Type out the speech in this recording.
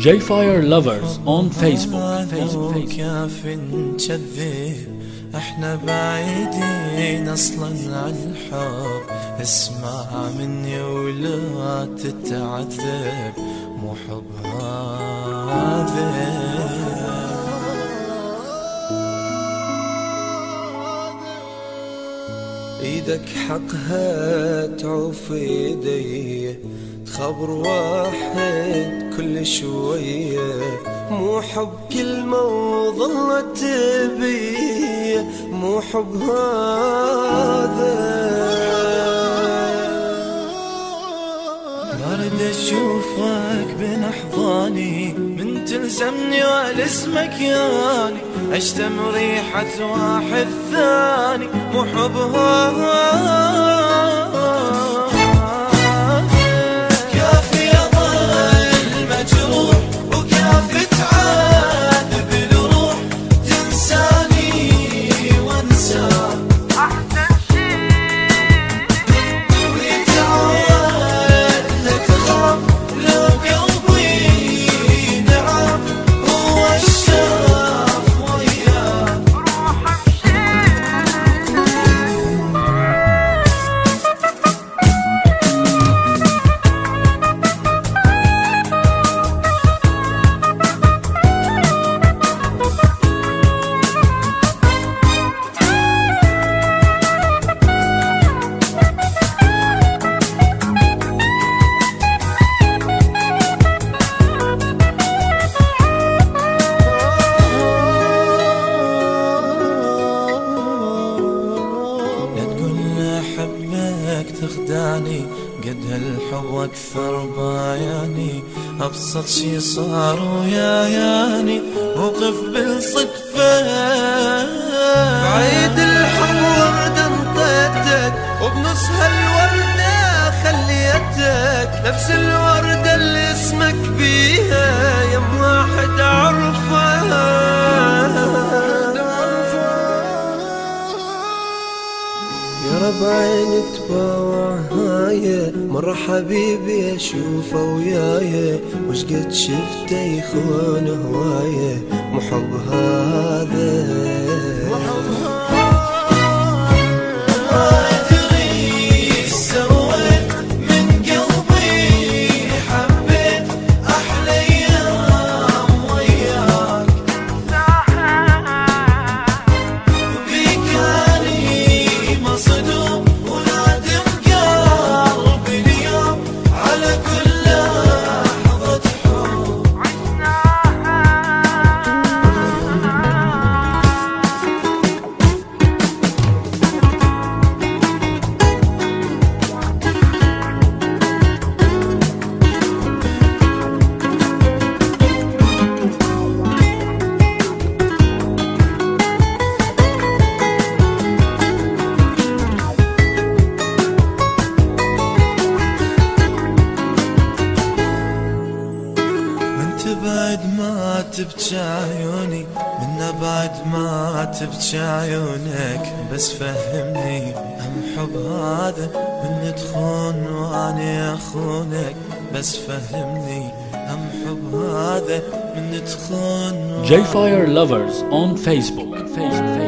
J-Fire Lovers on Facebook. كيف نكذب احنا بعيدين اصلا عن الحب. اسمع مني ولا تتعذب، مو حب هذا. ايدك حقها تعوف ايدي، تخبر واحد كل شوية، مو حب كلمة وظلت بي، مو حب هذا. اريد اشوفك بين احضاني، من تلزمني والاسمك ياني، اشتم ريحة واحد ثاني، مو حب هذا. تخدعني قد هالحب واكثر بايعني، ابسط شي صار وياياني، موقف بالصدفة بعيد الحب وردة انطيتك، وبنص هالوردة خليتك نفس الوردة اللي اسمك بيها، يم واحد عرفها. يا رب عيني تباوع هاي، مرة حبيبي اشوفه وياي، وش قد شفته يخون هوايه، مو حب هذا. بعد ما تبكي عيوني، من بعد ما تبكي عيونك، بس فهمني هم حب هذا من تخون واني اخونك، بس فهمني هم حب هذا من تخون. J-Fire Lovers on Facebook.